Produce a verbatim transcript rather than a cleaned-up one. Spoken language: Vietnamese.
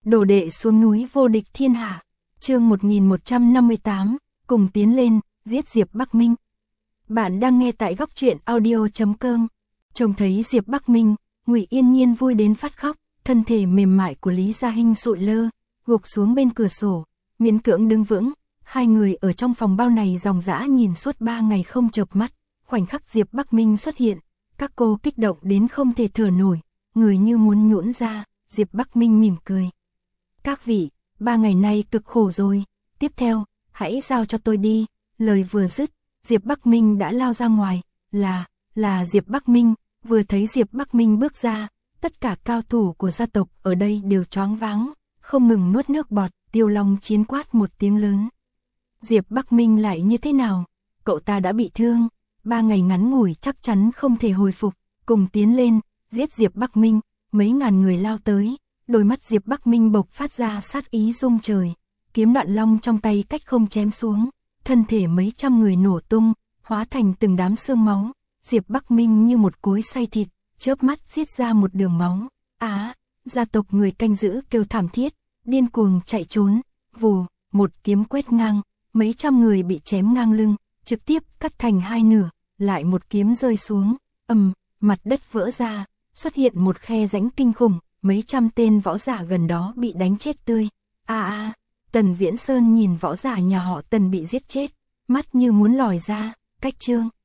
Đồ đệ xuống núi vô địch thiên hạ. Chương một nghìn một trăm năm mươi tám, cùng tiến lên, giết Diệp Bắc Minh. Bạn đang nghe tại góc truyện audio chấm com. Trông thấy Diệp Bắc Minh, Ngụy Yên Nhiên vui đến phát khóc, thân thể mềm mại của Lý Gia Hinh sụi lơ, gục xuống bên cửa sổ, miễn cưỡng đứng vững. Hai người ở trong phòng bao này dòng dã nhìn suốt ba ngày không chợp mắt. Khoảnh khắc Diệp Bắc Minh xuất hiện, các cô kích động đến không thể thở nổi, người như muốn nhũn ra. Diệp Bắc Minh mỉm cười. Các vị, ba ngày nay cực khổ rồi, tiếp theo, hãy giao cho tôi đi. Lời vừa dứt, Diệp Bắc Minh đã lao ra ngoài, là, là Diệp Bắc Minh. Vừa thấy Diệp Bắc Minh bước ra, tất cả cao thủ của gia tộc ở đây đều choáng váng, không ngừng nuốt nước bọt. Tiêu Long Chiến quát một tiếng lớn. Diệp Bắc Minh lại như thế nào? Cậu ta đã bị thương, ba ngày ngắn ngủi chắc chắn không thể hồi phục. Cùng tiến lên, giết Diệp Bắc Minh. Mấy ngàn người lao tới, đôi mắt Diệp Bắc Minh bộc phát ra sát ý rung trời. Kiếm Đoạn Long trong tay cách không chém xuống, thân thể mấy trăm người nổ tung, hóa thành từng đám xương máu. Diệp Bắc Minh như một cối xay thịt, chớp mắt giết ra một đường máu. Á, gia tộc người canh giữ kêu thảm thiết, điên cuồng chạy trốn. Vù, một kiếm quét ngang, mấy trăm người bị chém ngang lưng, trực tiếp cắt thành hai nửa. Lại một kiếm rơi xuống, ầm, mặt đất vỡ ra, xuất hiện một khe rãnh kinh khủng. Mấy trăm tên võ giả gần đó bị đánh chết tươi. A a, Tần Viễn Sơn nhìn võ giả nhà họ Tần bị giết chết, mắt như muốn lòi ra. Cách chương